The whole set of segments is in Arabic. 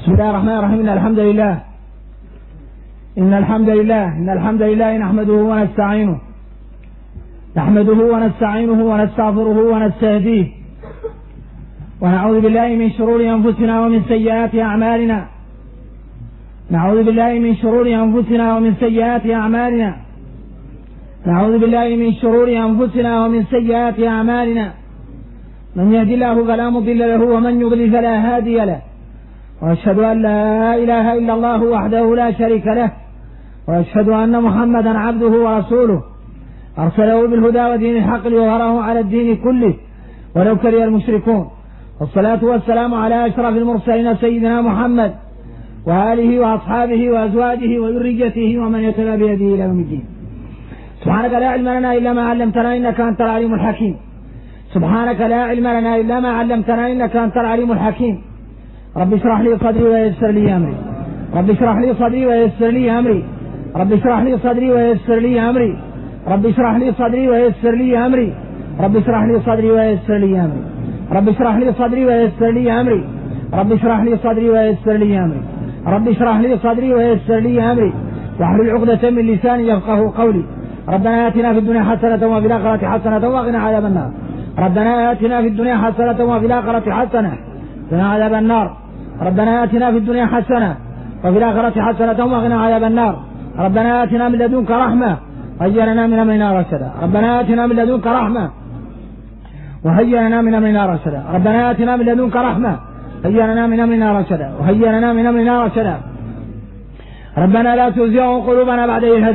بسم الله الرحمن الرحيم. إن الحمد لله نحمده ونستعينه ونستغفره ونستهديه، ونعوذ بالله من شرور أنفسنا ومن سيئات أعمالنا. نعوذ بالله من شرور أنفسنا ومن سيئات أعمالنا. من يهد الله فلا مضل له ومن يضلل فلا هادي له، وأشهد أن لا إله إلا الله وحده لا شريك له، وأشهد أن محمدا عبده ورسوله أرسله بالهدى ودين الحق ليظهره على الدين كله ولو كره المشركون. والصلاة والسلام على أشرف المرسلين سيدنا محمد وآله وأصحابه وأزواجه وذريته ومن يتبع بيده إلى يوم الدين. سبحانك لا علم لنا إلا ما علمتنا إنك أنت العليم الحكيم. رب اشرح لي صدري ويسر لي أمري. رب اشرح لي صدري ويسر لي أمري. رب اشرح لي صدري ويسر لي أمري. رب اشرح لي صدري ويسر لي أمري. رب اشرح لي صدري ويسر لي أمري. رب اشرح لي صدري ويسر لي أمري. رب اشرح لي صدري ويسر لي أمري. رب اشرح لي صدري ويسر لي أمري. واحلل عقدة من لساني يفقهوا قولي. ربنا آتنا في الدنيا حسنة وفي الآخرة حسنة وقنا عذاب النار. ربنا آتنا في الدنيا حسنة وفي الآخرة حسنة وقنا عذاب النار. ربنا آتنا في الدنيا حسنة وفي الآخرة حسنة وقنا عذاب النار. ربنا آتنا من لدنك رحمة وهيئ لنا من أمرنا رشدا. ربنا آتنا من لدنك رحمة وهيئ لنا من أمرنا رشدا. ربنا آتنا من لدنك رحمة وهيئ لنا من أمرنا رشدا. ربنا لا تزغ قلوبنا بعد إذ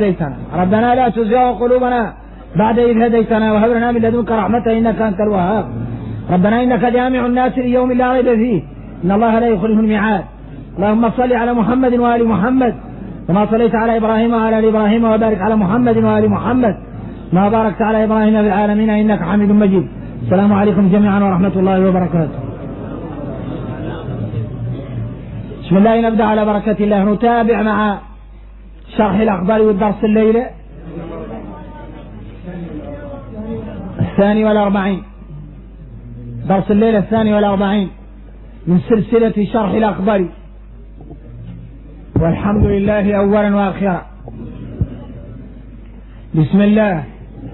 هديتنا وهب لنا من لدنك رحمة إنك أنت الوهاب. ربنا إنك جامع الناس ليوم لا ريب فيه إن الله لا يخلف الميعاد. اللهم صل على محمد وآل محمد كما صليت على إبراهيم وعلى آل إبراهيم، وبارك على محمد وآل محمد ما باركت على إبراهيم في العالمين إنك حميد مجيد. السلام عليكم جميعا ورحمة الله وبركاته. بسم الله، نبدأ على بركة الله. نتابع مع شرح الأخبار والدرس الليلة 42، درس الليلة 42 من سلسلة شرح الأخبار. والحمد لله أولا وآخرا. بسم الله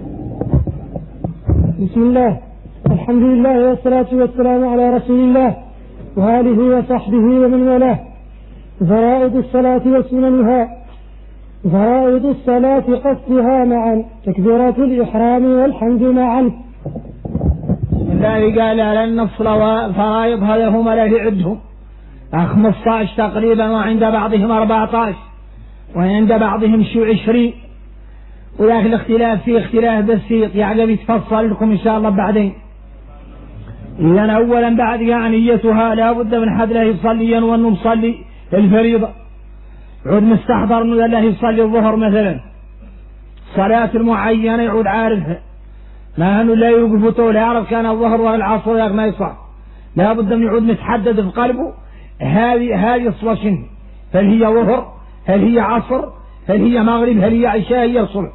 الحمد لله والصلاة والسلام على رسول الله وآله وصحبه ومن والاه. فرائض الصلاة وسننها. فرائض الصلاة قصدها معا، تكبيرات الإحرام والحمد معا. بسم الله. قال لن نفصل فرائض هذا هم لا يعدهم 15 تقريبا، وعند بعضهم 14 وعند بعضهم 20، ولكن الاختلاف فيه اختلاف بسيط يعني بيتفصل لكم إن شاء الله بعدين. إذن أولا بعد نيتها لا بد من حد له يصلي وأنه مصلي الفريضة، يعود مستحضر أنه له يصلي الظهر مثلا صلاة المعينة يعود عارفها، ما أنه لا يوقف طول يعرف كان الظهر ولا العصر ولا ما يصح، لا بد من يعود متحدد في قلبه هذه الصلاة شنو، هل هي ظهر، هل هي عصر، هل هي مغرب، هل هي عشاء، هي الصبح.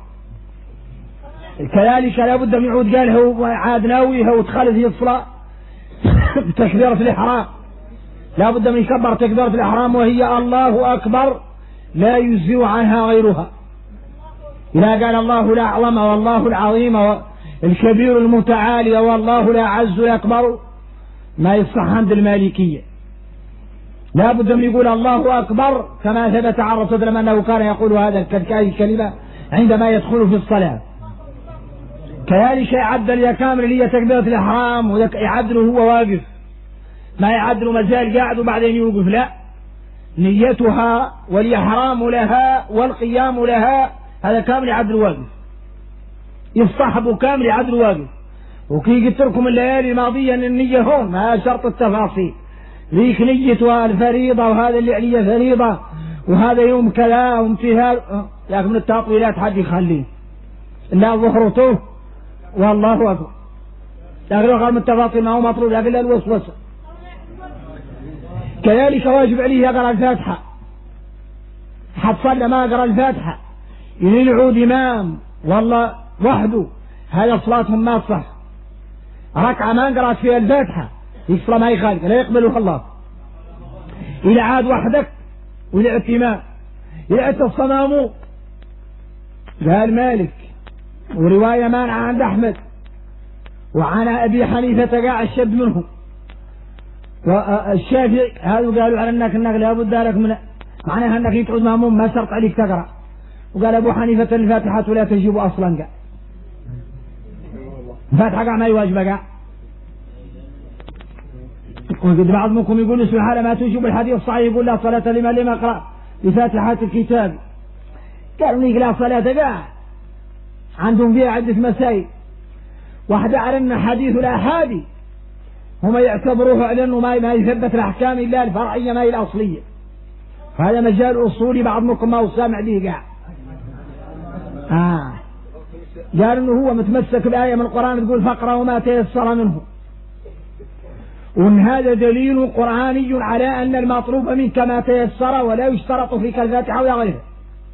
كذلك لا بد من يعود قال هو عاد ناويها وتخلف هي الصلاة بتكبيرة الإحرام، لا بد من يكبر تكبيرة الإحرام وهي الله أكبر لا يجزئ عنها غيرها. إذا قال الله الأعظم والله العظيم والكبير المتعالي والله الأعز الأكبر ما يصح عند المالكية، لا بد من يقول الله أكبر كما ثبت عن الرسول صلى الله عليه وسلم أنه كان يقول هذا الكلمة عندما يدخل في الصلاة. كذلك يعدل كامل هي تكبيرة الإحرام ويعدل هو واقف، ما يعدل مازال قاعد وبعدين يوقف، لا، نيتها والإحرام لها والقيام لها هذا كامل يعدل واقف، يصطحب كامل يعدل واقف. وكي قلت لكم الليالي الماضية أن النية هون ما شرط التفاصيل، ذيك نيتها الفريضة وهذا اللي عليه فريضة وهذا يوم كذا وامتثال، لكن من التطويلات حد يخليه لا ظهرته والله أكبر، لكن لو قال من التفاصيل ما هو مطلوب لكن الوسوسة. كذلك واجب عليه يقرأ الفاتحة، حد صلى ما قرأ الفاتحة يعود إمام والله وحده هذا صلاتهم ما تصح، ركعة ما قرأت فيها الفاتحة يصلى ما يخالف لا يقبلها الله. إلى عاد وحدك وإلى إمام إلى الصمامو. قال مالك ورواية مانعة عند أحمد وعن أبي حنيفة قاع الشد منهم والشافعي هذا قالوا على أنك لابد لك من معناها أنك تعود مأموم ما شرط عليك تقرأ. وقال أبو حنيفة الفاتحة لا تجب أصلا قال الفاتحة قاع ما يواجب قاع. وقد بعضكم يقول اسم حالة ما تجب الحديث الصحيح يقول لا صلاة لمن لم يقرأ بفاتحة الكتاب. قالوا لي لا صلاة قاع عندهم فيها عدة مسائل. واحدة على أن حديث الآحادي هم يعتبروه على أنه ما يثبت الأحكام إلا الفرعية ما هي الأصلية. هذا مجال أصولي بعضكم ما هو سامع به قاع. قال أنه هو متمسك بآية من القرآن تقول فقرأ وما تيسر منه، وأن هذا دليل قرآني على أن المطلوب منك ما تيسر ولا يشترط فيك الفاتحة ولا غيره،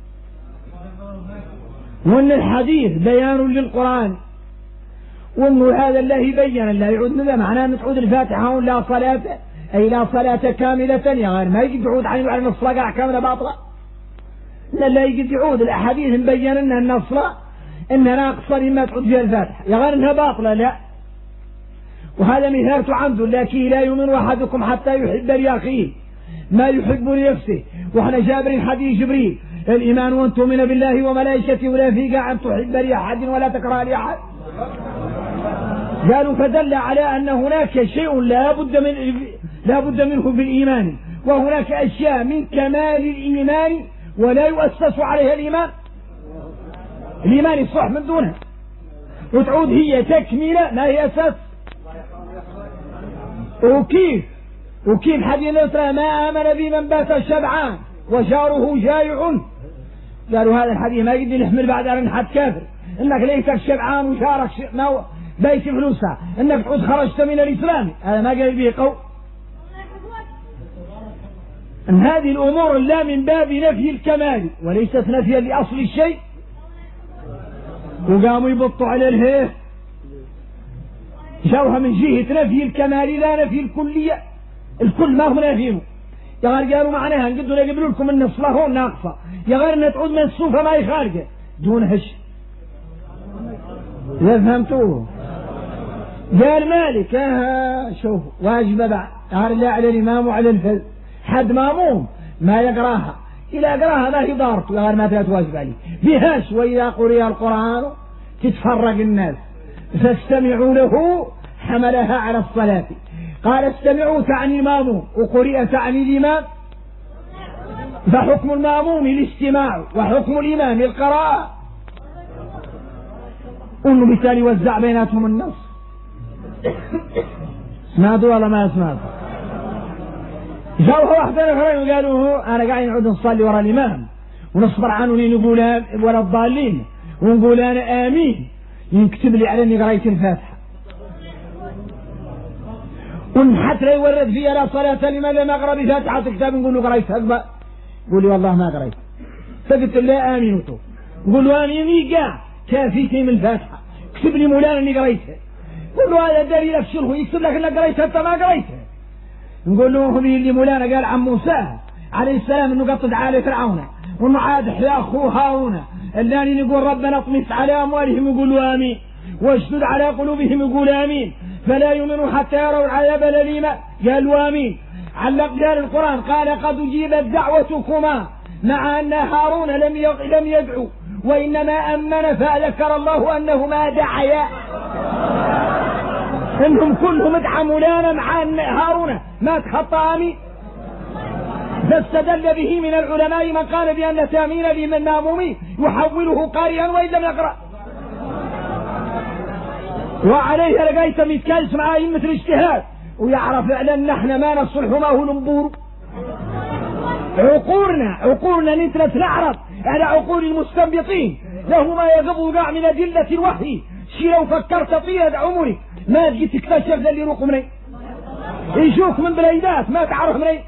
وأن الحديث بيان للقرآن، وأنه هذا الله بين لا يعود منه معناه أن تعود الفاتحة لا صلاة أي لا صلاة كاملة يا غير ما يجب يعود على الصلاة كاملة باطلة. لا يجب يعود الأحاديث مبين أن الصلاة إنها ناقصة لما تعود فيها الفاتحة يا غير أنها باطلة لا. وهذا مثال عنده لكن لا يؤمن أحدكم حتى يحب لأخيه ما يحب لنفسه. وإحنا جابرين حديث جبريل الإيمان أن تؤمن بالله وملائكته ولا فيك أن تحب لأحد ولا تكره لأحد. قالوا فدل على أن هناك شيء لا بد منه في الإيمان، وهناك أشياء من كمال الإيمان ولا يؤسس عليها الإيمان الصح من دونها، وتعود هي تكملة ما هي أساس. وكيف حديث نصر ما آمن بي من بات شبعان وجاره جائع. قالوا هذا الحديث ما يقدر يحمل بعد أن حد كافر إنك ليتك شبعان وجارك ما بيت فلوسها إنك تعود خرجت من الإسلام، هذا ما قال به قول. أن هذه الأمور لا من باب نفي الكمال وليست نفيا لأصل الشيء. وقاموا يبطوا على الهيه جوها من جهة نفي الكمال لا نفي الكلية، الكل ما هو نافيه. يا غير قالوا معناها نقدر نقبل لكم ان الصلاة هون ناقصة يا غير ان تعود من الصوفة ما يخارجه دون هش. إذا فهمتوه قال مالك شوف واجب بعد لا على الإمام وعلى الفذ حد ماموم ما يقراها إلا يقراها ما هي ضارته يا غير ما تواجب عليه بهاش. وإذا قرئ القرآن تتفرق الناس فاستمعوا له حملها على الصلاة. قال استمعوا تعني الماموم وقرئ تعني الإمام، فحكم الماموم الاستماع وحكم الإمام القراءة. أنه بالتالي وزع بيناتهم النص. سمعتوا ولا ما سمعتوا؟ جاوها واحدة أخرين وقالوا أنا قاعد نعود نصلي وراء الإمام ونصبر عنه لنقول ولا الضالين ونقول أنا آمين يكتب لي على أني قريت الفاتحة ونحت لا يورد فيها لا صلاة لمن لم أقرأ بفاتحة الكتاب نقول له قريت هذا يقول لي والله ما قريت. فقلت لا آمين نقول له آمين قاع كافيتي من الفاتحة اكتب لي مولانا أني قريتها. قل له هذا دليل أفشله يكتب لك أنك قريتها أنت ما قريتها. نقول له هم اللي مولانا قال عن موسى عليه السلام أنه قطد على فرعون وأنه عاد يا أخوه هارون اللاني نقول ربنا اطمس على أموالهم يقولوا آمين واشدد على قلوبهم يقول آمين فلا يؤمنوا حتى يروا العذاب الأليم قالوا آمين. علق قال القرآن قال قد أجيبت دعوتكما مع أن هارون لم يدعو وإنما أمن فذكر الله أنهما دعيا إنهم كلهم ادعى مولانا مع أن هارون ما تخطى آمين. فاستدل به من العلماء من قال بأن تأمين لمن مامومي يحوله قارئا وإن لم يقرأ. وعليه لقيت متكالس مع أئمة الاجتهاد ويعرف فعلا نحن ما نصلح ما هو الانبور. عقولنا نتلت نعرض على عقول المستنبطين له ما يقضوا قاع من أدلة الوحي. شي لو فكرت فيها عمري ما تجي تكتشف اللي يروق مني يجوك من بليدات ما تعرف مني.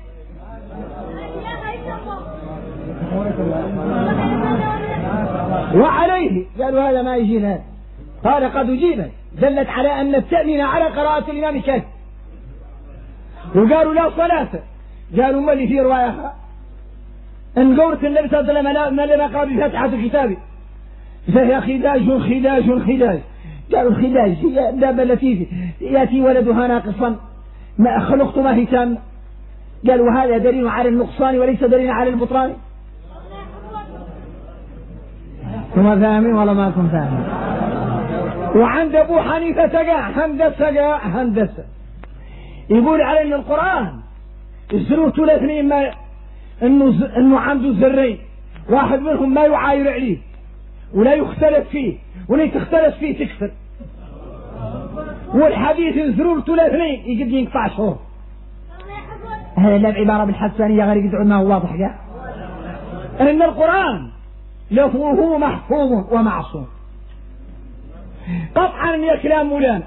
وعليه قالوا هذا ما يجينا قال قد أجيبت دلت على أن التأمين على قراءة الإمام كاذب. وقالوا لا صلاة قالوا ما اللي في رواية ان قولت النبي صلى الله عليه وسلم ما لنا قال بفتحة كتابي فهي خداج خداج خداج. قالوا الخداج هي الدابة التي يأتي ولدها ناقصا ما خلقت ما هي تامة. قالوا هذا دليل على النقصان وليس دليل على البطلان. ثم فاهمين ولا ما كنتم فاهمين. وعند أبو حنيفة هندسة يقول على أن القرآن الزروت الاثنين ما إنه عنده زرين واحد منهم ما يعاير عليه ولا يختلف فيه ولا تختلف فيه تكفر. والحديث الزروت الاثنين يجب ينقطع شهور. هذا لا بعبارة بالحسانية غير يدعو ما هو واضح جاء أن القرآن لفظه محفوظ ومعصوم قطعا من كلام مولانا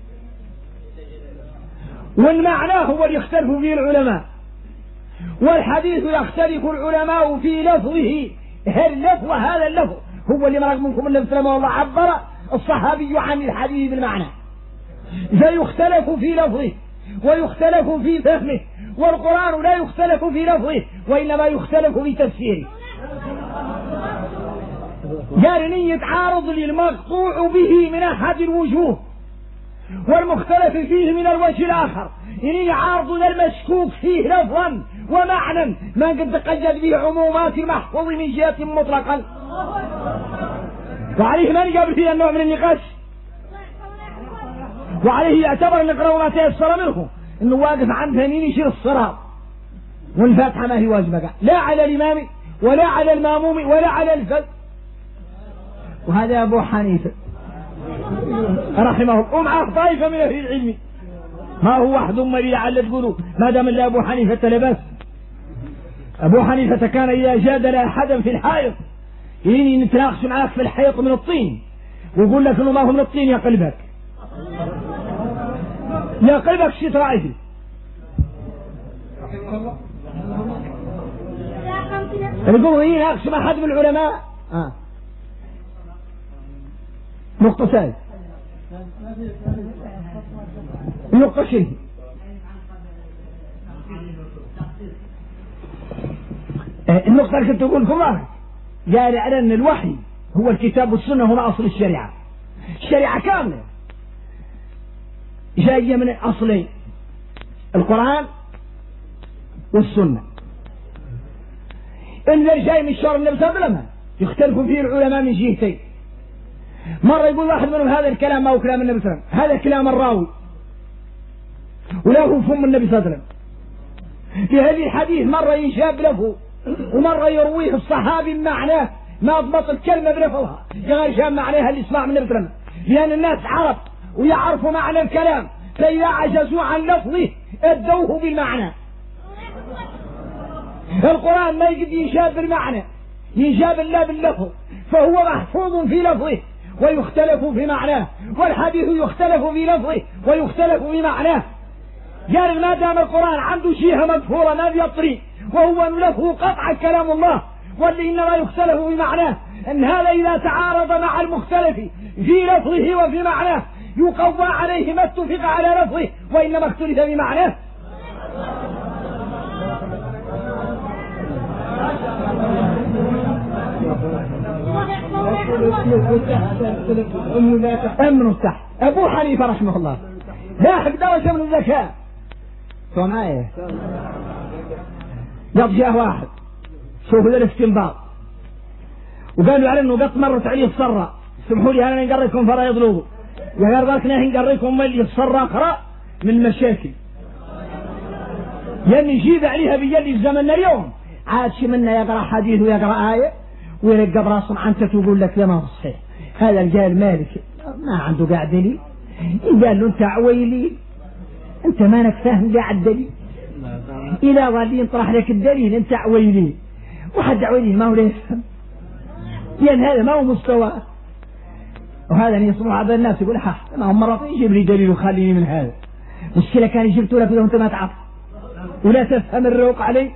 والمعنى هو اللي يختلف فيه العلماء والحديث يختلف العلماء في لفظه. هل لفظ هذا اللفظ هو اللي مرق منكم النبي صلى الله عليه وسلم عبر الصحابي عن الحديث بالمعنى فيختلف في لفظه ويختلف في فهمه والقرآن لا يختلف في لفظه وإنما يختلف في تفسيره. قال إن يتعارض للمقطوع به من أحد الوجوه والمختلف فيه من الوجه الآخر إن يعارض للمشكوك فيه لفظا ومعنى ما قد تقيد به عمومات المحفوظ من جهة مطلقا. وعليه ما نقابل فيه النوع من النقاش وعليه يعتبر نقرأ ما تيسر منه انه واقف عند ثانين يشير الصراط والفاتحة ما هي واجبة لا على الإمام ولا على الماموم ولا على الفذ. وهذا أبو حنيفة رحمه الله ومعه طائفة من أهل العلم ما هو واحد مري لعل تقولوا ما دام الا أبو حنيفة لبس. أبو حنيفة كان إذا جادل أحدا في الحائط يجي نتناقش معاك في الحيط من الطين ويقول لك انه ما هو من الطين يا قلبك يا قلبك شي تراعي فيه. يقولوا ايه ناقش مع حد من العلماء نقطة ثالثة نقطة شيء النقطة اللي كنت أقول لكم قال على أن الوحي هو الكتاب والسنة هما أصل الشريعة. الشريعة كاملة جاية من أصلين القرآن والسنة. إن جاي من شرع النبي صلى الله عليه وسلم يختلف فيه العلماء من جهتين. مرة يقول واحد منهم هذا الكلام ما هو كلام النبي صلى الله عليه وسلم هذا كلام الراوي ولا هو فم النبي صلى الله عليه وسلم. في هذه الحديث مرة ينشاب له ومرة يرويه الصحابي بمعناه ما ضبط الكلمة بلفظها يغير شاب معناها اللي يسمع من النبي صلى الله عليه وسلم لأن الناس عرف ويعرفوا معنى الكلام فإذا عجزوا عن لفظه أدوه بالمعنى. القرآن ما يجد ينشاب بالمعنى ينشاب الله باللفظ فهو محفوظ في لفظه ويختلف في معناه والحديث يختلف في لفظه ويختلف في معناه. قال ما دام القرآن عنده شيء مذكورة ما بيطري وهو لفظه قطع كلام الله واللي إنما يختلف في معناه أن هذا إذا تعارض مع المختلف في لفظه وفي معناه يقوى عليه ما اتفق على لفظه وإنما اختلف في معناه. أمن التحت أبو حنيفة رحمه الله لاحق درجة من الذكاء سوى معايا جاء واحد شوفوا ذا الاستنباط وقالوا على انه قط مرت عليه الصرة سمحوا لي انا نقريكم فرا يضلوه وقال بالكنا نقريكم ملي الصرة اقرأ من مشاكل يعني يجيب عليها بيلي الزمن اليوم عاد شي منا يقرأ حديث ويقرأ آية ويرقب راسه عنك ويقول لك لا ما هو صحيح هذا الجال مالك ما عنده قاعد دليل قال له انت عويلي انت مانك فاهم قاعد دليل إلى ظل ينطرح لك الدليل انت عويلي واحد عويلي ما هو ليه يفهم لأن هذا ما هو مستوى. وهذا يصبح بعض الناس يقول ما هم مرة يجيب لي دليل وخليني من هذا مشكلة كان يجبت لك إذا أنت ما تعرف ولا تفهم الروق علي.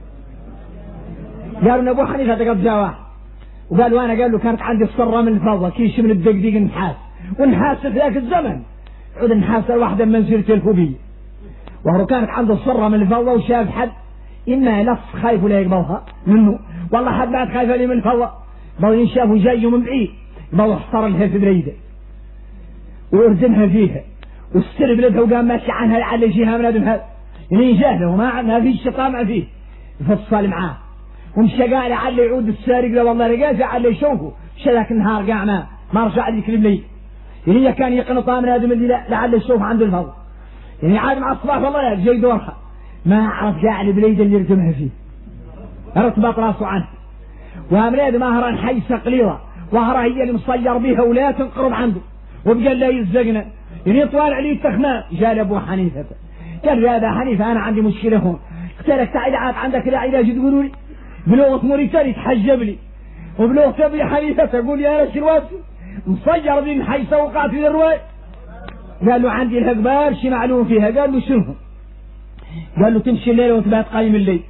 قالوا ان ابو حنيفه قد جاء واحد وقال وانا قال له كانت عندي الصره من الفضه كيش من الدقديق النحاس والنحاس في ذاك الزمن عود النحاس الواحده من منزلة الفوبيه وهو كانت عنده الصره من الفضه وشاف حد إما لص خايف ولا يقبضها منه، والله حد بعد خايف لي من الفضة بل ينشافوا جاي من بعيد بل احصر لها في بريدة ويردمها فيها والسر بلدها وقام ماشي عنها لعل يجيها من ادم هذا اللي جاهله وما فيش طامع فيه يفصل معاه ومشى قال لعل يعود السارق له والله لقاه لعل يشوفه شذاك النهار قاع ما رجع ذيك الليل يعني كان يقنط من ادم اللي لعل يشوف عنده الفضل يعني عاد مع الصباح والله جاي دورها ما عرف قاع البليد اللي يردمها فيه رتبط راسه عنه وامريد مهرا حيسه قليله وهرا هي اللي مصير بها ولا تنقرب عنده وبقال لا يزقنا يعني طوال عليه التخمام جاء ابو حنيفه قال يا ابا حنيفه انا عندي مشكله هون قلت لك تعال عاد عندك لا علاج تقولوا لي بلغه موريتاني تحجب لي وبلغه ابي حنيفه تقول يا رش الواسي مصير بين حيسه وقعت في الروايه قال له عندي الاخبار شي معلوم فيها قال له شنو قال له تمشي الليل وتبات قايم الليل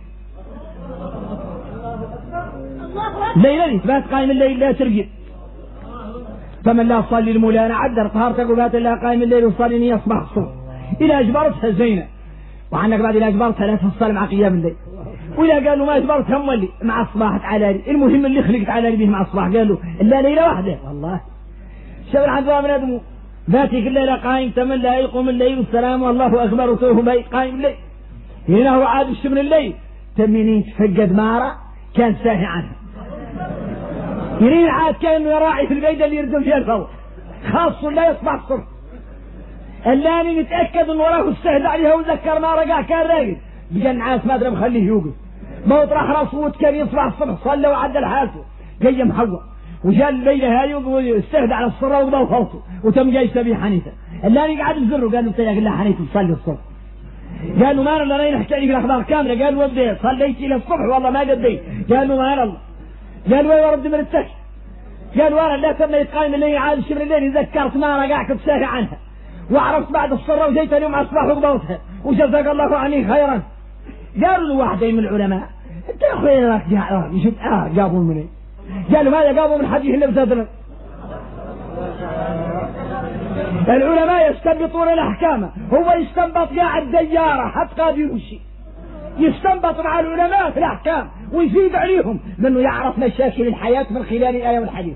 ليلة تبات قايم الليل لا ترقد فمن لا صلي المولانا عدر طهارتك وبات الله قايم الليل وصلي يصبح الصبح إذا أجبرتها زينة وعنك بعد إذا أجبرتها لا تصلي مع قيام الليل وإذا قال له ما أجبرتها مولي مع الصباح تعالى لي المهم اللي خلقت على به مع الصباح قال له إلا ليلة واحدة والله شبر عندها من أدمه ذاتك الليلة قايم تمن لا يقوم الليل والسلام والله أكبر وتوه قايم الليل هنا هو عاد من الليل تمنين تفقد مارة كان ساهي عنها يريد عاد كأنه يراعي في البيت اللي يردم فيها الفضل خاص لا يصبح الصبح اللاني نتأكد ان وراه السهد عليها وذكر ما رقع كان راقد بقى نعاس ما ادري مخليه يوقف ما يطرح راسه كان يصبح الصبح صلى وعدل حالته جاي محوى وجاء الليله هاي واستهدى على الصرا وقضى وفوته وتم جاي سبي حنيفه اللاني قاعد بزره قال له تلاقي الله حنيفه تصلي الصبح قال له ما انا نحكي لي في الاخبار كامله قال ودي صليت الى الصبح والله ما قديت قال له ما الله قال وين ورد من التش قال وانا لا تم يتقايم اللي عاد شبر الليل ذكرت ما رقع كنت ساهي عنها وعرفت بعد الصرة وجيت اليوم على الصباح وقضوتها وجزاك الله عني خيرا قالوا له واحدين من العلماء انت يا اخوي راك جابوا مني قالوا ماذا جابوا من حديث اللي بزادنا العلماء يستنبطون الاحكام هو يستنبط قاعد دياره حتى قاعد يمشي يستنبط مع العلماء في الاحكام ويزيد عليهم لانه يعرف مشاكل الحياه من خلال الايه والحديث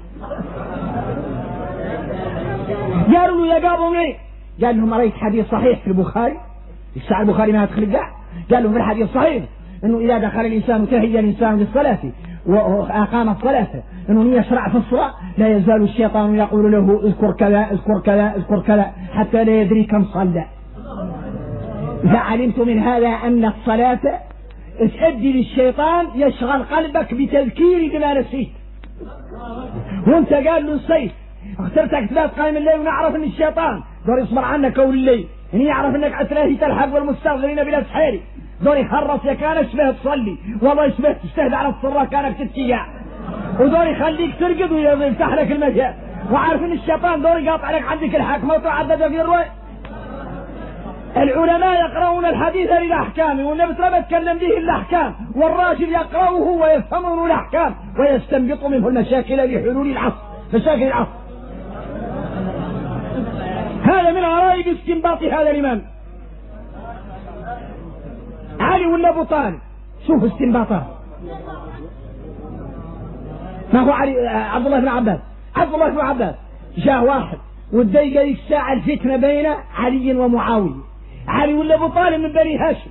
قالوا له يا جابوا منين قال لهم رأيت حديث صحيح في البخاري الساعة البخاري ما يدخل الدع قال لهم في الحديث صحيح انه اذا دخل الانسان تهيأ الانسان للصلاة واقام الصلاة انه يشرع في الصلاة لا يزال الشيطان يقول له اذكر كذا اذكر كذا اذكر كذا حتى لا يدري كم صلى اذا علمت من هذا ان الصلاة تؤدي للشيطان يشغل قلبك بتذكير بما نسيت وانت قال له السيف اخترتك ثلاث قائم الليل ونعرف ان الشيطان دور يصبر عنك اول الليل ان يعرف انك عتلاهي تلحق والمستغفرين بلا سحيري دور يخرص يا كان شبه تصلي والله شبه تجتهد على الصراء كانك تتكيع ودور يخليك ترقد ويفتح لك المجال وعارف ان الشيطان دور يقاطع لك عندك الحكمه وتعدد في الرؤيا العلماء يقرؤون الحديث للاحكام والنبي ما تكلم به الاحكام والراجل يقرأه ويفهمه الاحكام ويستنبط منه المشاكل لحلول العصر مشاكل العصر هذا من غرائب استنباط هذا الإمام علي ولا أبو طالب شوف استنباطه ما هو علي عبد الله بن عباس جاء واحد والدقيقة الساعة الفتنة بين علي ومعاوية علي ولا أبو طالب من بني هاشم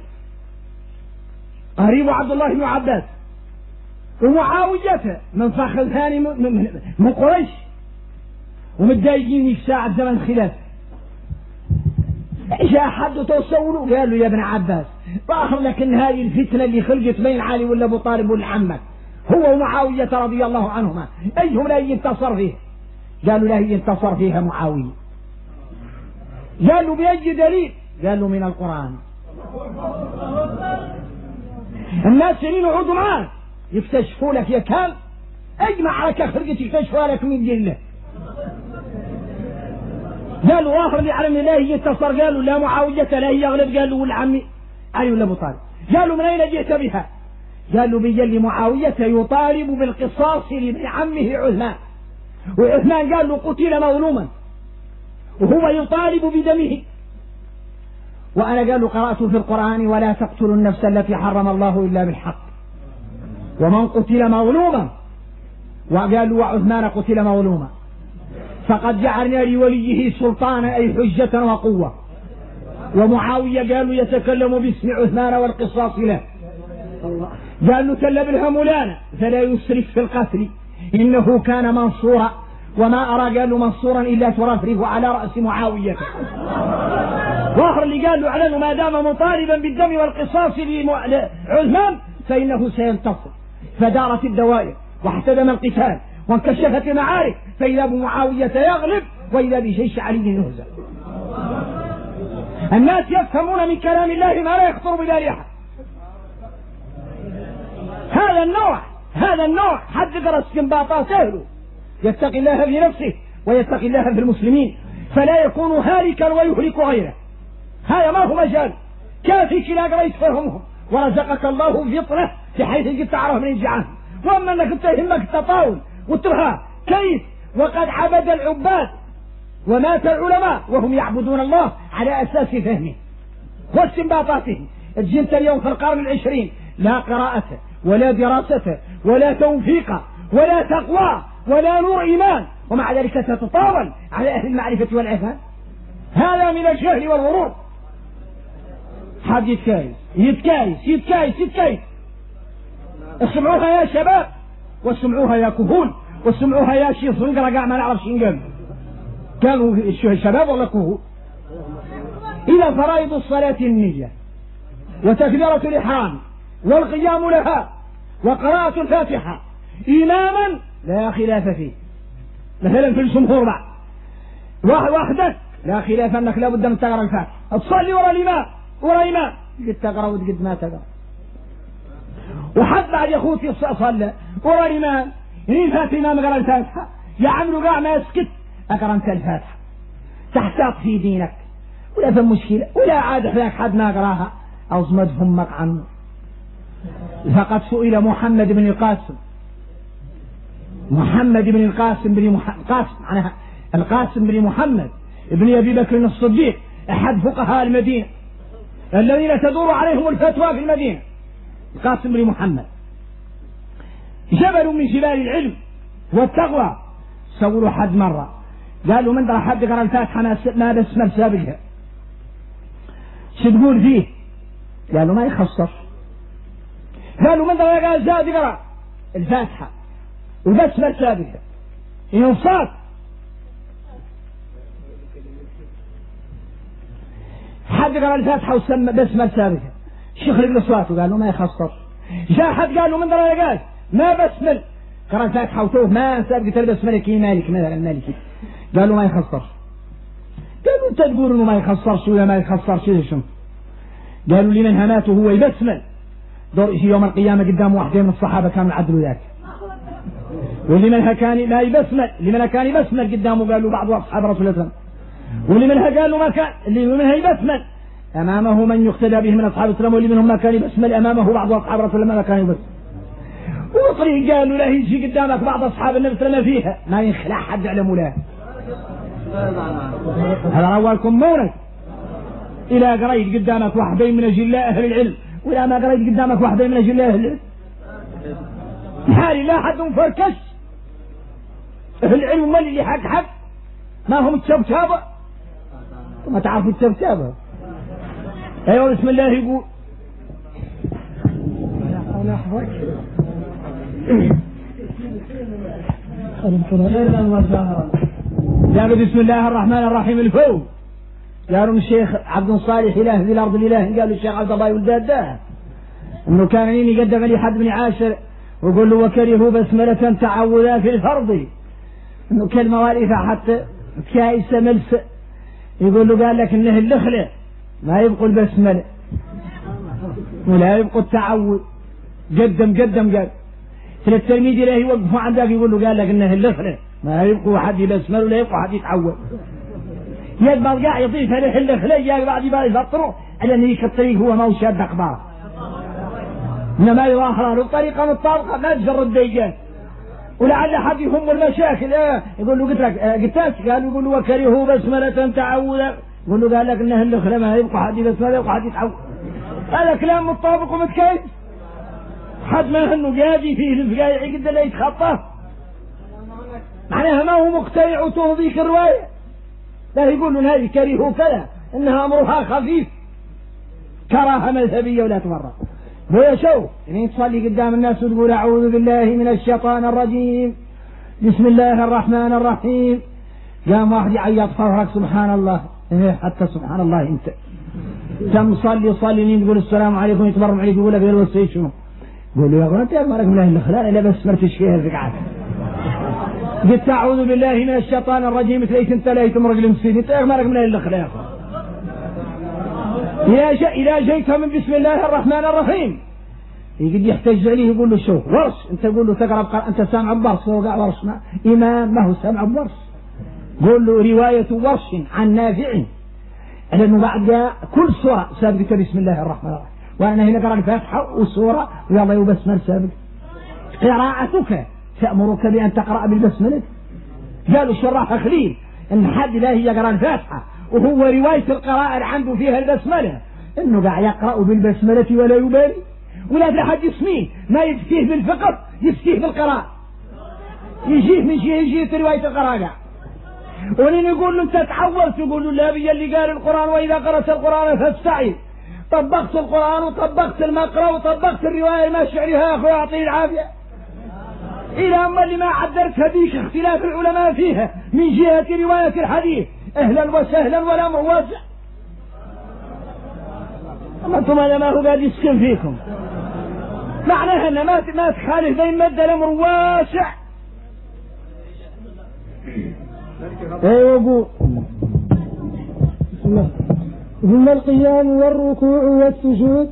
قريب عبد الله بن عباس ومعاوية من فخر ثاني من قريش ومتضايقين في ساعة زمن خلاف جاء حد توصله قال له يا ابن عباس باخر لك ان هذه الفتنة اللي خرجت بين علي ولا ابو طالب ولا عمك هو ومعاوية رضي الله عنهما ايهم لا ينتصر فيه قالوا لا ينتصر فيها معاوية قالوا بأي دليل قالوا من القرآن الناس اللي يقعدوا معاه يكتشفوا لك يا كان اي معركة خرجت يكتشفوا لك من دين الله قالوا آخر اللي علم الله ينتصر قالوا لا معاوية لا يغلب قالوا ولا عمي علي ولا أبو طالب قالوا من أين جئت بها قالوا بيجي معاوية يطالب بالقصاص لابن عمه عثمان وعثمان قال له قتل مظلوما وهو يطالب بدمه وأنا قال له قرأت في القرآن ولا تقتلوا النفس التي حرم الله إلا بالحق ومن قتل مظلوما، وقال له وعثمان قتل مظلوما فقد جعلنا لوليه سلطانا أي حجة وقوة. ومعاوية قال له يتكلم باسم عثمان والقصاص له، قال له كلب لها مولانا فلا يسرف في القتل إنه كان منصورا وما أرى قال له منصورا إلا ترفرف على رأس معاوية. واخر اللي قال له اعلنوا ما دام مطالبا بالدم والقصاص لعثمان فإنه سينتصر. فدارت الدوائر واحتدم القتال وانكشفت المعارك فإذا بمعاوية يغلب وإذا بجيش علي يهزم. الناس يفهمون من كلام الله ما لا يخطر ببال أحد. هذا النوع حد قرأ استنباطات أهله يتقي الله في نفسه ويتقي الله في المسلمين فلا يكون هالكا ويهلك غيره. هذا ما هو مجال كافي كلا قرأت فهمهم ورزقك الله فطرة بحيث قد تعرف من الجعان. واما انك تهمك التطاول وترها كيف وقد عبد العباد ومات العلماء وهم يعبدون الله على اساس فهمه واستنباطاته. الجنت اليوم في القرن العشرين لا قراءة ولا دراسة ولا توفيق ولا تقوى ولا نور ايمان ومع ذلك تتطاول على اهل المعرفة والعفان. هذا من الجهل والغرور. حد يتكايس اسمعوها يا شباب واسمعوها يا كهول واسمعوها يا شيخ صنقرة قاع ما نعرف شين قالوا الشباب ولا كهول. إذا فرائض الصلاة النية وتكبيرة الإحرام والقيام لها وقراءة الفاتحة إماما لا خلاف فيه. مثلا في الجمهور بعد وحدك لا خلاف أنك لا بد من تقرأ الفاتحة تصلي ورا الإمام قد تقرأ وقد ما تقرأ. وحد بعد يخوتي صلى ورا الإمام إن فات الإمام قرأ الفاتحة يا عمرو قاع ما يسكت أقرأ أنت الفاتحة تحتاط في دينك ولا في مشكلة ولا عاد فيك حد ما قراها أو زمد همك عنه. فقد سئل محمد بن القاسم القاسم بن محمد ابن أبي بكر الصديق أحد فقهاء المدينة الذين تدور عليهم الفتوى في المدينة. القاسم بن محمد جبل من جبال العلم والتقوى. سولوا حد مرة قالوا من درى حد قرأ الفاتحة ما بسمل سابقها شو تقول فيه؟ قالوا ما يخصص. قالوا من درى قال زاد قرأ الفاتحة والبسمل سابقها ينصات. حد قرأ الفاتحة وسمى بسمل سابقها شيخ رجل صلاته قالوا ما يخصص. جاء حد قالوا من درى قال ما بسمل قرأ الفاتحة وتوه ما سابقة البسملة كي مالك مثلا مالكي قالوا ما يخصص. قالوا انت تقول انه ما يخصصش ولا ما يخصصش شو؟ قالوا لمن هماته هو يبسمل دور في يوم القيامة قدام واحدين من الصحابة كانوا يعدلوا ذاك ولمن كان لا يبسمل لمن كان يبسمل قدامه قالوا بعض أصحاب رسول الله ولمنها قالوا ما كان لمنها يبسمل أمامه من يقتدى به من أصحاب السلام ولمنهم ما كان يبسمل أمامه بعض أصحاب رسول الله ما كان يبسمل. وطريق قالوا لا يجي قدامك بعض أصحاب النبي صلى الله عليه وسلم فيها ما ينخلع حد على مولاه. هذا روالكم مونك إلى قريت قدامك واحدين من أجلاء أهل العلم وإلى ما قريت قدامك واحدين من أجلاء أهل العلم حالي لا حد مفركش. أهل العلم من اللي حق ما هم التبتابة ما تعرفوا التبتابة. أيوة بسم الله يقول بسم الله الرحمن الرحيم الفوز. قالوا الشيخ عبد الصالح إله في الأرض الإله قالوا الشيخ عبد الله ولداد ده إنه كان يقدم لي حد بن عاشر ويقول له وكرهوا بسملة تعوذا في الفرض إنه كلمة وارثة حتى كايس ملس يقول له قال لك إنه النخلة ما يبقوا البسملة ولا يبقوا التعوذ قدم قال في التلميذ له يوقفوا عندك يقول له قال لك إنه النخلة ما يبقوا حد يبسمل ولا يبقوا حد يتعوذ يقبل قاع يضيف له النخلة بعد يبقى يفطره على أن الطريق هو ما هو شاد أخبار إنما يظاهر له طريقة مطابقة ما تجرد ديجان ولعل أحد يهم المشاكل يقول له قلت لك قلتاش قالوا يقول له وكرهوا بسملة تعوذا قول له قال لك انه الخلا ما يبقى حد بس ما يبقى حد يتعود. هذا كلام مطابق ومتكيف. حد ما انه جادي فيه الفقايع قد لا يتخطى معناها ما هو مقتنع وتوضيك الرواية. لا يقول له هذه كريه كذا انها امرها خفيف كراهة مذهبية ولا تمرة. ويا شو يعني تصلي قدام الناس وتقول اعوذ بالله من الشيطان الرجيم بسم الله الرحمن الرحيم. قام واحد يعيط فورك سبحان الله. حتى سبحان الله انت كم صلي مين تقول السلام عليكم يتبرم عليك يقول لك يا الوسيد شنو؟ قول له يا اخوان انت يا مالك من الله خلال الا بس مرتش فيها الركعات. قلت اعوذ بالله من الشيطان الرجيم تلاقيك انت لا يتمرق المسجد انت يا مالك من الله خلال يا اخوان. إذا جئت من بسم الله الرحمن الرحيم يقد يحتج عليه يقول له شو ورش انت تقول له تقرأ انت سامع بورش وقع ورش ما امام ما هو سامع بورش. قول له رواية ورش عن نافع لانه بعد كل سورة سابقة بسم الله الرحمن الرحيم وانا هنا قرأ الفاتحة والسورة ويلا وبسمل سابق. قراءتك تأمرك بأن تقرأ بالبسملة. قالوا شراح خليل ان حد لا يقرأ الفاتحة وهو رواية القراءة عنده فيها البسملة انه قاعد يقرأ بالبسملة ولا يبالي ولا في حد يسميه ما يفتيه بالفقه يفتيه بالقراءة يجيه من شيء يجيه رواية القراءة. ولين يقول له انت تعودت يقول له لا بي اللي قال القرآن واذا قرأت القرآن فاستعذ. طبقت القرآن وطبقت المقرأ وطبقت الرواية ما شعرها يا اخوي اعطيه العافية. الى اما اللي ما عدرت هذيك اختلاف العلماء فيها من جهة رواية الحديث اهلا وسهلا والامر واسع. اما انتم هذا ما هو قاعد يسكن فيكم معناها ان ما تخالف بين مد الامر واسع. ايوه ثم القيام والركوع والسجود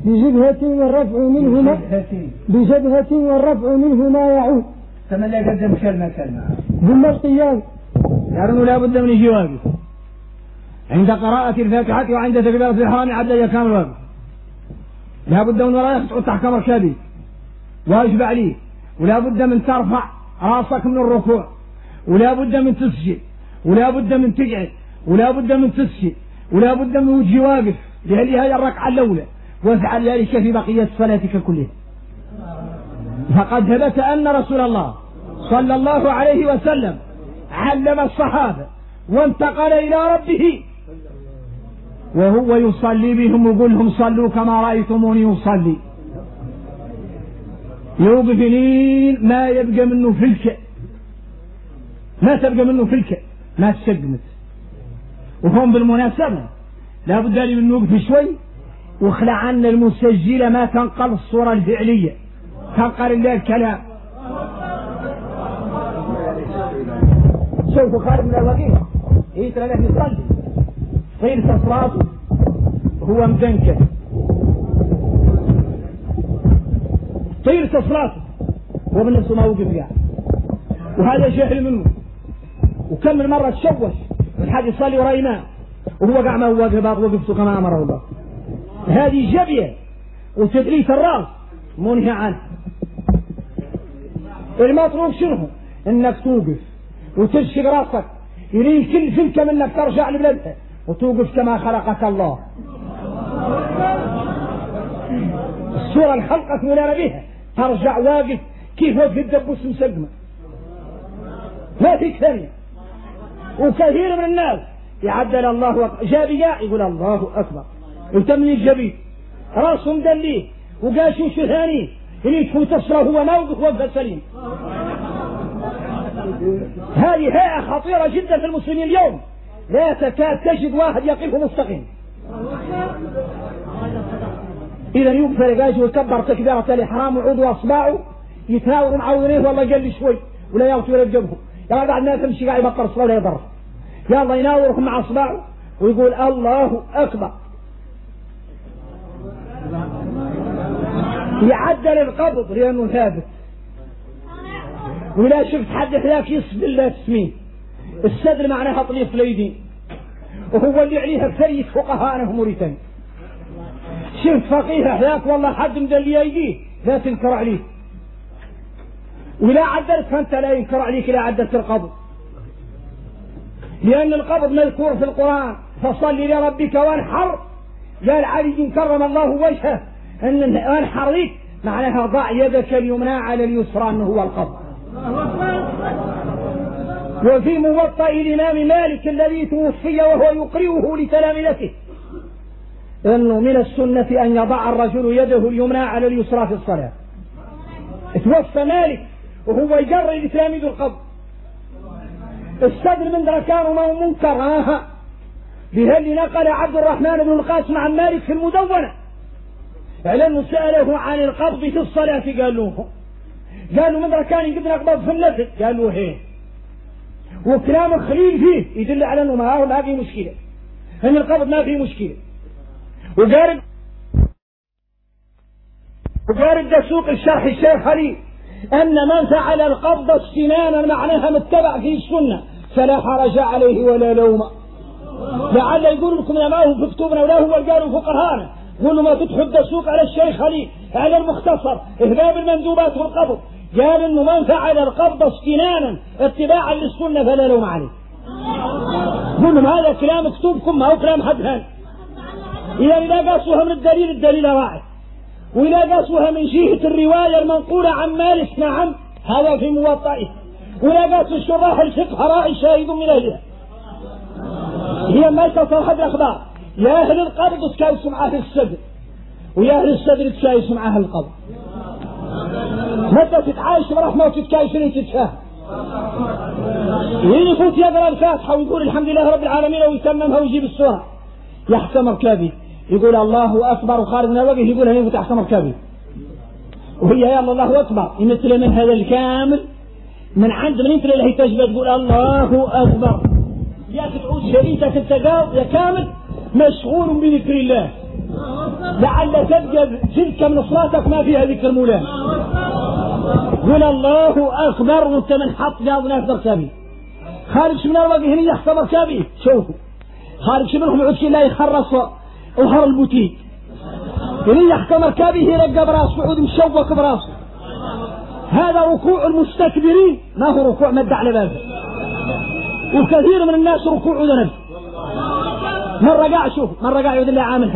بجبهة والرفع منهما يعود. ثم لا يقدم كلمة ثم القيام يعني لا بد من يجي واقف عند قراءة الفاتحة وعند تكبيرة الإحرام عد كامل واقف. لا بد من وراء تحط تحكم ركابي واجب عليه ولا بد من ترفع راسك من الركوع ولا بد من تسجد ولا بد من تقعد ولا بد من تسجد ولا بد من وجه واقف لهذه الركعة الأولى وافعل ذلك في بقية صلاتك كلها. فقد ثبت أن رسول الله صلى الله عليه وسلم علم الصحابة وانتقل إلى ربه وهو يصلي بهم ويقول لهم صلوا كما رأيتموني يصلي. يوقف لين ما يبقى منه فلكة ما تبقى منه فلكة ما تسقمت. وهم بالمناسبة لا بد لي من نوقف شوي واخلع عنا المسجلة ما تنقل الصورة الفعلية تنقل الله الكلام. شوفوا خارج من الوظيفة ترى له يصلي طير صلاته هو مدنكر طير صلاته هو بالنسبة ما وقف يعني وهذا جهل منه. وكم من مرة تشوش من حد يصلي وراء إمام وهو قاعد ما هو وقفته كما أمره الله. هذه جبية وتدليس الراس منهي عنه. المطلوب شنو انك توقف وتشق راسك يريد كل فلكة منك ترجع لبلدها وتوقف كما خلقك الله. الصورة اللي خلقك مولانا بها ترجع واقف كيف وقف الدبوس مسقمة ما في ثانية. وكثير من الناس يعدل الله أكبر جابيا يقول الله أكبر وتمني الجبين راسه مدليه وقاشوا شهاني اللي تفوت الصلاة هو ما وقف وقفة سليم. هذه هيئة خطيرة جدا في المسلمين اليوم لا تكاد تجد واحد يقف مستقيم. إذا يوقف رجاج ويكبر تكبيرة الإحرام وعود وأصبعه يتناول معاونيه والله قال شوي ولا يغطي ولا يجبه يلا بعد ما تمشي قاعد يبطل الصلاة ولا يضر يلا يناورهم مع أصبعه ويقول الله أكبر. يعدل القبض لأنه ثابت ولا شفت حد هناك يصد الله تسميه. السدل معناها طليق اليدين وهو اللي عليها أكثرية فقهاء موريتانيا. شفت فقيه هناك والله حد مدلي ايديه لا تنكر عليه ولا عدلت فانت لا ينكر عليك لا عدلت القبض لأن القبض مذكور في القرآن فصل لربك وانحر، قال علي كرم الله وجهه ان وانحر لك معناها ضع يدك اليمنى على اليسرى انه هو القبض. وفي موطأ الإمام مالك الذي توفي وهو يقرئه لتلامذته انه من السنة ان يضع الرجل يده اليمنى على اليسرى في الصلاة. توفى مالك وهو يقرر لتلاميذ القبض. الصدر من دركان وما منكر بهل نقل عبد الرحمن بن القاسم عن مالك في المدونة على انه سأله عن القبض في الصلاة قالوا من دركان قد نقبض في النفل، قالوا هي وكلام الخليل فيه يدل على انه ما في مشكلة، ان القبض ما في مشكلة. وقارب دسوق الشرح الشيخ خليل ان من فعل القبض استنانا معناها متبع في السنة فلا حرج عليه ولا لوم. لعل يقول لكم ما هو في كتبنا ولا هو قالوا فقهانا، قولوا ما تدخل الدسوق على الشيخ خليل على المختصر اهباب المندوبات والقبض، قال انه من فعل القبض استنانا اتباعا للسنة فلا لوم عليه. قولوا هذا كلام كتبكم ما هو كلام حد ثاني. إذا قاسوها من الدليل راعي، وإذا قاسوها من جهة الرواية المنقولة عن مالك نعم هذا في موطئه، وإذا قاسوا الشراح الفقه راعي شاهد من أهلها. هي ما تصرح الأخبار يا أهل القبض تكايسوا مع أهل الصدر، ويا أهل الصدر تكايسوا مع أهل القبض. متى تتعايش برحمة وتتكايس اللي تتفاهم. وين يفوت يقرأ الفاتحة ويقول الحمد لله رب العالمين ويتممها ويجيب السورة يحكم ركابي يقول الله أكبر، وخارج من الوجه يقول هني تحكم ركابي، وهي يا الله أكبر يمثل من هذا الكامل من عند من يمثل اللي تجبد تقول الله أكبر. يا تعود شريتك التجاوب يا كامل مشغول بذكر الله، لعل تلقى تلك من صلاتك ما فيها ذكر مولاه. قل الله أكبر وانت من حط جاوب ناس ركابي خارج من الوجه هني يحكم ركابي. شوفوا خارج منهم يعود لا يخرص وهر البوتيك هني يحكم ركابي يرقى براسه ويعود مشوك براسه. هذا ركوع المستكبرين ما هو ركوع مد على بابه، وكثير من الناس ركوع ذنب. مرة قاع شوف مرة قاع يقول الله عامل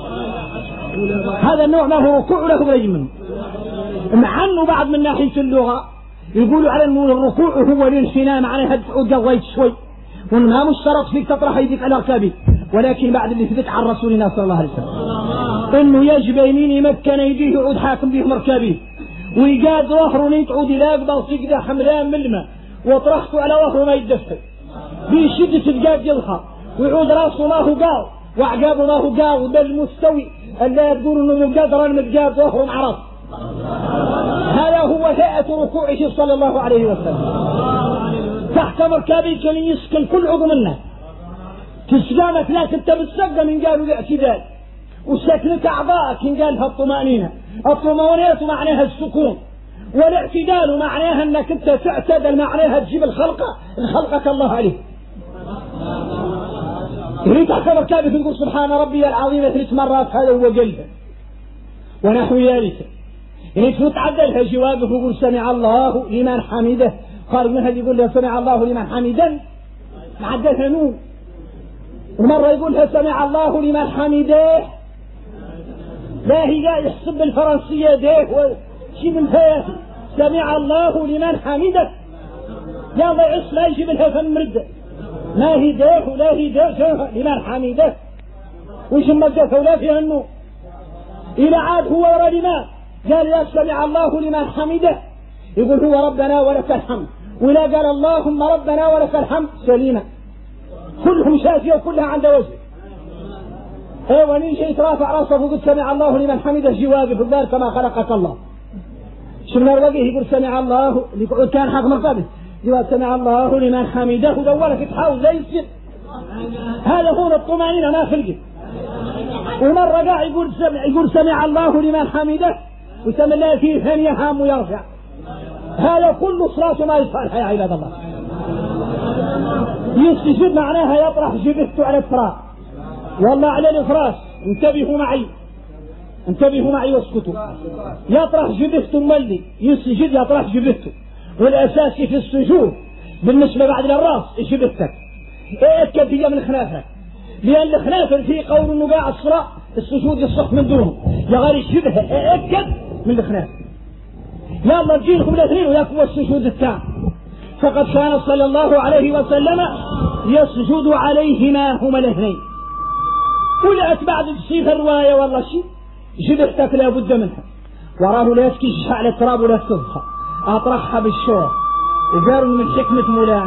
هذا النوع ما هو ركوع له بريج منه. مع انه بعض من ناحية اللغة يقولوا على انه الركوع هو الانحناء معناها تعود قويت شوي، وانها مشترط فيك تطرح يديك على ركابي، ولكن بعد اللي ثبت عن رسولنا صلى الله عليه وسلم انه يجب يمين يمكن يديه يعود حاكم به مركبيه، ويقاد ظهره يتعود يلاقبه سجدة حملان من الماء وطرحته على ظهره ما يتدفق بشدة القاد يظهر، ويعود راسه ما هو قاو وعقابه ما هو قاو بل مستوي الا يقول انه مقدر المتقاد ظهره مع راسه. هذا هو هيئة ركوعه صلى الله عليه وسلم. تحت مركبه كان يسكن كل عضو منه تسلامك، لكن انت بتسقى من قالوا الاعتدال، وسكنت اعضائك ان قالها الطمأنينة. الطمأنينة معناها السكون، والاعتدال معناها انك انت تعتدل معناها تجيب الخلقك الله عليه. يريد تحت مركبه تقول سبحان ربي العظيم 3 مرات هذا هو قلبه ونحو ذلك. يريد تتعدلها جوابه يقول سمع الله لمن حمده، خارج منها يقول له سمع الله لمن حمدا معدلها نون، ومرة يقولها سمع الله لمن حمده لا هي يحسب بالفرنسية ده وشي من فيه سمع الله لمن حمده يا الله يعص لا يجيب لها فم مرده ما هي ده ولا هي ده لمن حمده وش مجته ولا فيها النور. إلى عاد هو ورا الإمام قال يا سمع الله لمن حمده يقول هو ربنا ولك الحمد، ولا قال اللهم ربنا ولك الحمد سليمة كلهم شافية وكلها عند وجه. ايوه نيجي يترافع راسه ويقول سمع الله لمن حمده جوابه في الدار كما خلقك الله. شمنا الوجه يقول سمع الله اللي كان حق مرتبه جواب سمع الله لمن حمده ودولك تحاول زي السن. هذا هو الطمأنينة ما خلقه. ومرة قاع يقول سمع الله لمن حمده وسمع الله فيه ثانية هام ويرفع. هذا كل صلاة ما يصالح يا عباد الله. يستجد معناها يطرح جبهته على الفراش، والله على الفراش انتبهوا معي واسكتوا. يطرح جبهته ملي يسجد يطرح جبهته، والاساسي في السجود بالنسبة بعد للراس جبهتك اتكد هي من خلافك لأن الخنافر في قول إنه قاع الصلاة السجود يصح من دونه يا غير شبه أكد من الخنافر. يا الله تجيلكم الاثنين وياكم السجود التام. فقد كان صلى الله عليه وسلم يسجد عليهما هما الاثنين. ولأت بعد تصير الرواية والله شيء جبهتك لا بد منها وراه لا تكش على التراب ولا تفضها أطرحها بالشوق. وقالوا من حكمة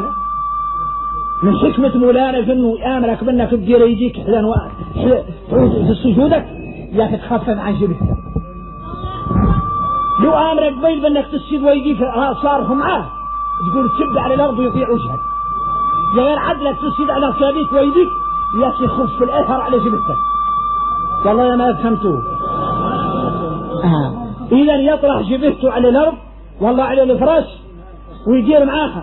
مولانا في انه يامرك بانك تدير يديك حلان في سجودك يا اخي تخفف عن جبهتك. لو امرك بين بانك تسجد ويديك صارف معاه تقول تشد على الارض ويطيع وجهك. يا غير عدلك تسجد على ركابيك ويديك يا اخي خف الاثر على جبهتك. والله يا ما فهمتوه. اذا يطرح جبهته على الارض والله على الفراش ويدير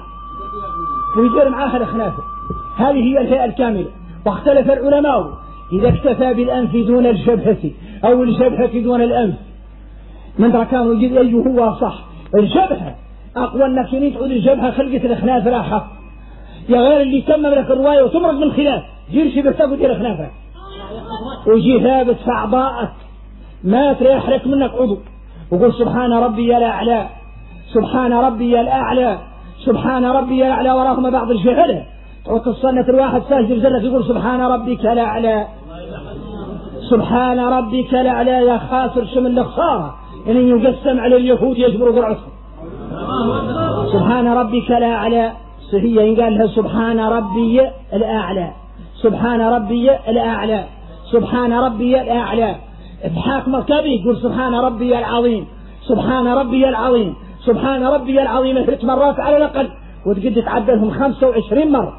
معاها الخلافة. هذه هي الهيئة الكاملة. واختلف العلماء إذا اكتفى بالأنف دون الجبهة أو الجبهة دون الأنف من كانوا يجد أيه هو صح. الجبهة أقوى أنك تعود الجبهة خلقة الخلاف راحة يا غير اللي تمم لك الرواية وتمرق من خلاف جير جبهتك ودير خلافك ويجي ثابت في أعضائك ما تريحلك منك عضو وقل سبحان ربي الأعلى سبحان ربي الأعلى سبحان ربي الأعلى. وراهم بعض الجهلة وتصنت الواحد ساجد الجنة يقول سبحان ربك الأعلى سبحان ربك الأعلى. يا خاسر شمل الخسارة إن يقسم على اليهود يجبروا قرعتهم. سبحان ربك الأعلى صحيح يقال لها سبحان ربي الأعلى سبحان ربي الأعلى سبحان ربي الأعلى. بحاك مركبي يقول سبحان ربي العظيم سبحان ربي العظيم سبحان ربي العظيم 3 مرات على الأقل وتقد تعدلهم 25 مرة.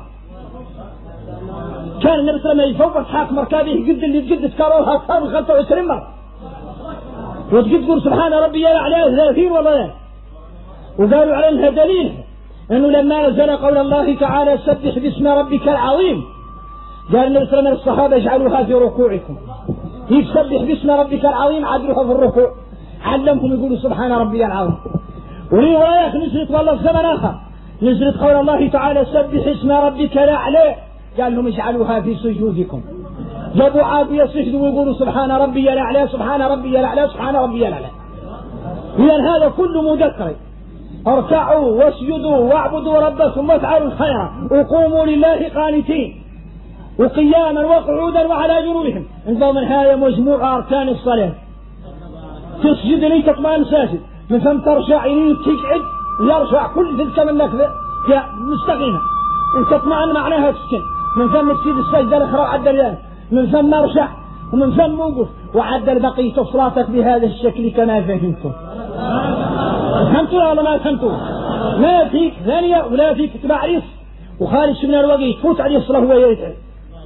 كان النبي صلى الله عليه وسلم يفوت حاك مركبه قد اللي تقد تكررها أكثر من 25 مرة وتقد تقول سبحان ربي الأعلى 30 والله. وقالوا على لها دليل أنه لما نزل قول الله تعالى سبح باسم ربك العظيم قال النبي صلى الله عليه وسلم الصحابة اجعلوها في ركوعكم يسبح باسم ربك العظيم عدلوها في الركوع علمكم يقولوا سبحان ربي العظيم. ورواية نزلت والله في زمن آخر نزلت قول الله تعالى سبح اسم ربك الأعلى قال لهم اجعلوها في سجودكم. جابوا عادوا يسجدوا ويقولوا سبحان ربي الأعلى سبحان ربي الأعلى سبحان ربي الأعلى. إذن هذا كله مذكر. اركعوا واسجدوا واعبدوا ربكم وافعلوا الخير وقوموا لله قانتين وقياما وقعودا وعلى جنوبهم. انظروا من هذا مجموع أركان الصلاة. تسجد لي تطمئن ساجد من ثم ترجع إليه تقعد ويرجع كل تلك منك مستقيمة وتطمئن معناها تسكن من ثم تسيد السجدة الأخرى وعدل من ثم ارجع ومن ثم وقف وعدل بقية صلاتك بهذا الشكل كما فهمتم. فهمتوا ولا ما فهمتوا؟ لا فيك ثانية ولا فيك تبعريص وخارج من الوقت تفوت عليه الصلاة هو يرتعب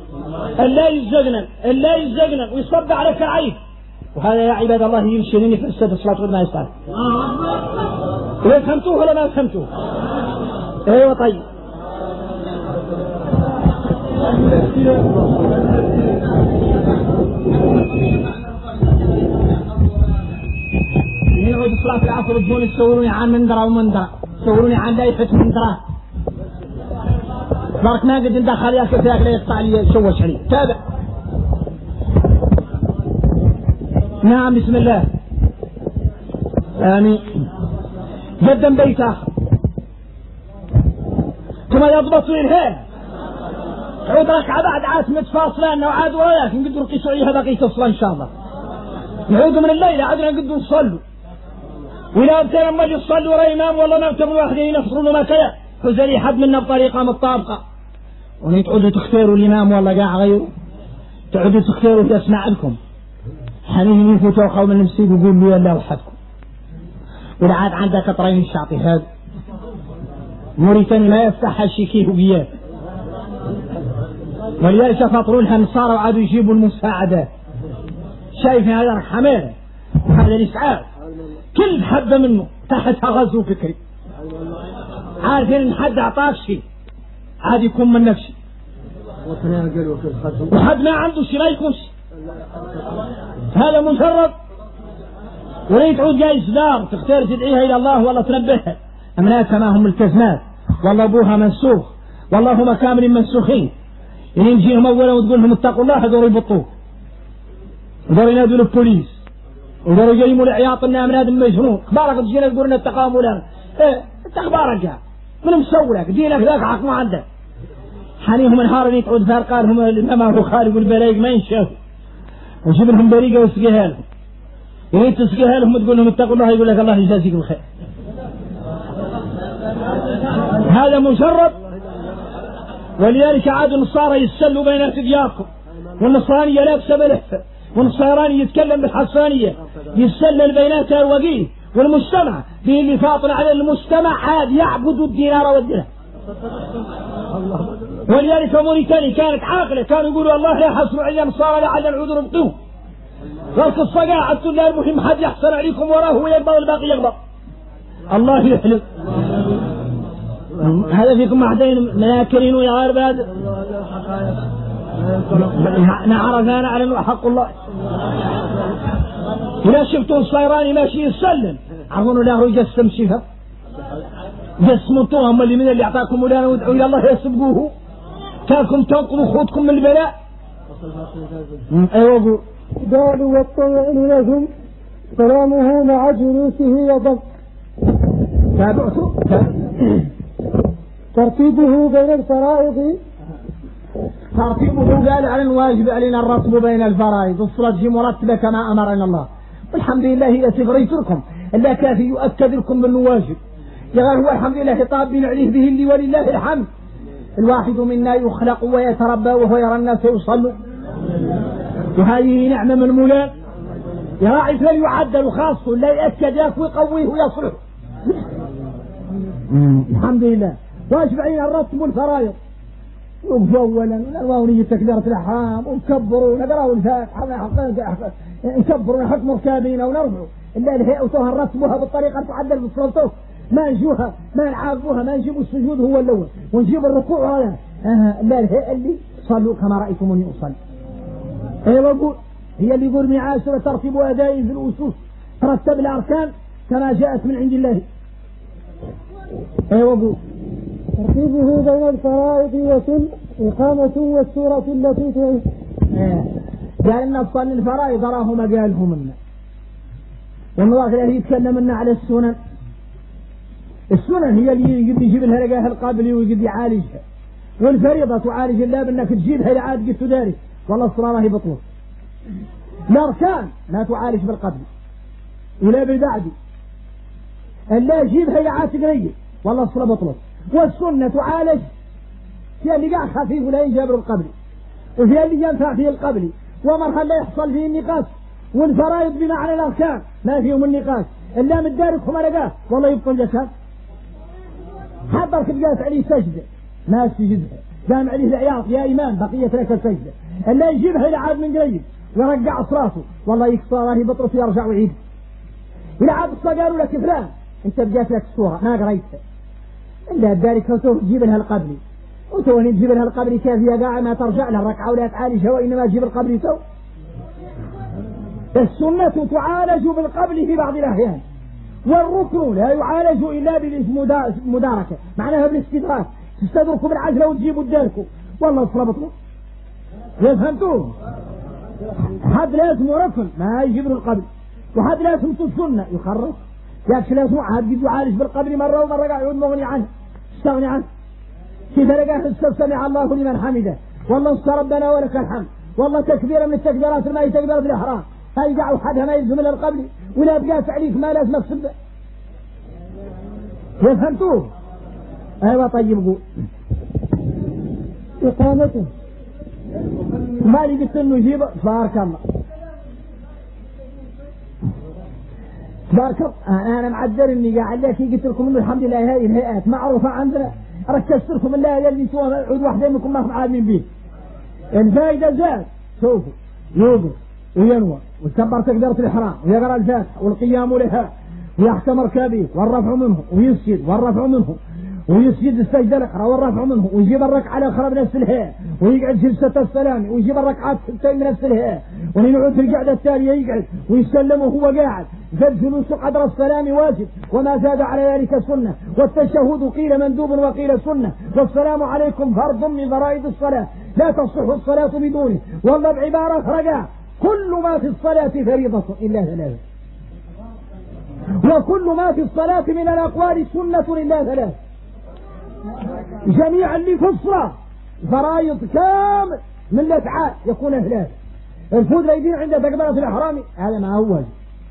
لا يزجنن ويصب عليك العيب. وهذا يا عباد الله يمشيني في السد الصلاة غير ما يستاهل. فهمتوه ولا ما فهمتوه؟ ايوه طيب. يعود صلاة العصر تقول يصوروني عن منذرة ومنذرة يصوروني عن دايفة منذرة بارك ما قد ندخل يا كيف لا يقطع لي شوش علي. تابع. نعم بسم الله. آمين. قدم بيت آخر ثم يضبط الهام عود ركعة بعد عاصمة فاصلان وعاد وياك نقدروا كيسوعيها بقية الصلاة إن شاء الله. نعود من الليلة عادنا نقدروا نصلوا ولا أبتنا ما يصلوا ولا إمام والله ما أبتنا واحدين ينفصلوا ما كيا فزلي حد منا بطريقة مطابقة ونتعودوا تختاروا الإمام والله قاع غيره تعودوا تختاروا يسمع لكم حنين يفوتوا قوم المسيد ويقول لي الله وحدكم والعاد عندك طرين الشعطي هذا موريتاني ما يفتح الشيكيه وقياه ولذلك فاطرونها نصارى وعادوا يجيبوا المساعدات. شايف هذا حماية هذا الإسعاف كل حبة منه تحتها غزو فكري عارفين ان حد اعطاك شيء عاد يكون من نفسي وحد ما عنده شيء ما يكونش هذا مجرد ولين تعود جاي زدار تختار تدعيها الى الله والله تنبهها امناك ما هم التزمات والله ابوها منسوخ والله هم كامل منسوخين إن تجيهم أولا وتقول لهم اتقوا الله هذول يبطوك هذول ينادوا للبوليس وهذول يجيموا العياط إنها من هذا مجنون أخبارك تجينا تقول إن اتقاهم ولا إيه أنت أخبارك يا من مسولك دينك ذاك حق ما عندك حنيهم نهار يقعد فارقانهم الإمام أبو خالد والبلايق ما ينشافوا وجيب لهم بريقة وسقيها لهم يريد تسقيها لهم وتقول لهم اتقوا الله يقول لك الله يجازيك بالخير هذا مجرد. ولذلك عاد النصارى يسلوا بين دياركم والنصرانية لابسة بالحفة والنصراني يتكلم بالحصانية يسلل بيناتها الوقيه والمجتمع به اللي فاطن على المجتمع عاد يعبد الدينار والدرهم. ولذلك موريتانيا كانت عاقلة كانوا يقولوا الله لا يحصلوا علينا نصارى لعل العذر نبطوه والقصة قاعدت لا المهم حد يحصل عليكم وراه ويقبض والباقي يقبض الله يحلم. هذا فيكم محدين مناكرين ويا غير بلاد نعرفان على حق الله. إذا شفتوا الصيراني ماشي يسلم عرفوا له يجسم شفا جسمتوهم اللي من اللي أعطاكم ولانا وادعوا إلى الله يسبقوه كانكم تنقضوا خوتكم من البلاء. أيوة قالوا والطمئن لهم سلامه مع جلوسه وضبط تابعته ترتيبه بين الفرائض ترتيبه قال على الواجب علينا الرتب بين الفرائض الصلاة مرتبة كما أمرنا الله والحمد لله هي تفريتكم إلا كافي يؤكد لكم من واجب يقال هو الحمد لله خطاب بنعليه به اللي ولله الحمد. الواحد منا يخلق ويتربى وهو يرى الناس يصلوا وهذه نعمة من مولاه يراعي فليعدل خاصه لا يأكد ياك ويقويه ويصلح. الحمد لله واجب علينا الرتب والفرائض وقفوا أولا ونرواوا نية تكبيرة الإحرام ونكبروا ونقرأوا الفاتحة نكبروا ونحكموا ركابينا ونرفعوا إلا اللي هيئتوها نرتبوها بالطريقة تعدل بصلتوه ما نجوها ما نعاقبوها ما نجيبوا السجود هو الأول ونجيب الركوع هذا لا الهيئة اللي صلوا كما رأيتموني أصلي. أيوة أقول هي اللي يقول معاشرة ترتيب أداء في الأسس ترتب الأركان كما جاءت من عند الله. أيوة أقول ترتيبه بين الفرائض وسن إقامة والسورة التي تعيش قال إن أصلا الفرائض راه ما قالهم لنا والله لا يتكلم لنا على السنن. السنن هي اللي يجيب لها لقاها القابلي ويقد يعالجها والفريضة تعالج الله بأنك تجيبها إذا عاد قلت ذلك والله الصلاة راهي بطلوب. الأركان لا تعالج بالقبل ولا بالبعد ألا يجيبها إذا عاد تقريب والله الصلاة بطلوب. والسنة تعالج فيها اللي قاع خفيف ولا ينجبر القبل وفيها اللي ينفع فيه القبل ومرحلة لا يحصل فيه النقاش. والفرائض بمعنى الأركان ما فيهم النقاش إلا من داركم لقاه والله يبطل جسد حضرك تقاس عليه سجدة ما سجدها قام عليه العياط يا إمام بقية لك السجدة إلا يجيبها إلى عاد من قريب ويرجع صراطه والله يكسر الله بطرس ويرجع ويعيد إلى عاد قالوا لك فلان أنت بجات لك الصورة ما قريتها إلا ذلك وتوه تجيب لها القبلي وتوه تجيب لها القبلي كافية قاعة ما ترجع لها الركعة ولا تعالجها وإنما تجيب القبلي تو. السنة تعالج بالقبل في بعض الأحيان والركن لا يعالج إلا بالمداركة معناها بالاستدراك تستدركوا بالعجلة وتجيبوا الداركوا والله صلبتوا فهمتوه. حد لازم ركن ما يجيب له القبل وحد لازم السنة يخرج ياكش لازم عاد قد يعالج بالقبل مرة ومرة قاعد يعود مغني عنه استغني عنه كيف لقاه سمع الله لمن حمده والله انصر ربنا ولك الحمد والله تكبيرة من التكبيرات ما هي تكبيرة الإحرام هاي قاعد حدها ما يلزم إلا القبل ولا بقاس عليك ما لازم أقصد فهمتوه. أيوة طيب قول إقامته ما لي قلت إنه يجيب بارك الله بارك الله. أنا معذر إني قاعد لك قلت لكم إنه الحمد لله هاي الهيئات معروفة عندنا ركزت لكم الله اللي سوى عود واحدة منكم ما عالمين به الفائدة زاد شوفوا يوقف وينوى ويكبر تكبيرة الإحرام ويقرأ الفاتحة والقيام لها ويحكم ركابيه والرفع منه ويسجد والرفع منه ويسجد السجدة الأخرى والرفع منه ويجيب الركعة الأخرى بنفس الهيئة ويقعد جلسة السلام ويجيب الركعات بنفس الهيئة ويقعد في القعدة التالية يقعد ويسلم وهو قاعد فالجلوس قدر السلام واجب وما زاد على ذلك سنة والتشهد قيل مندوب وقيل سنة والسلام عليكم فرض من فرائض الصلاة لا تصح الصلاة بدونه، والله بعبارة رجع كل ما في الصلاة فريضة إلا ثلاثة، وكل ما في الصلاة من الأقوال سنة إلا ثلاثة، جميع اللي في الصلاة فرائض كامل من الأفعال يكون ثلاثة. الفوت الأيدين عند تكبيرة الإحرام هذا ما هو واجب،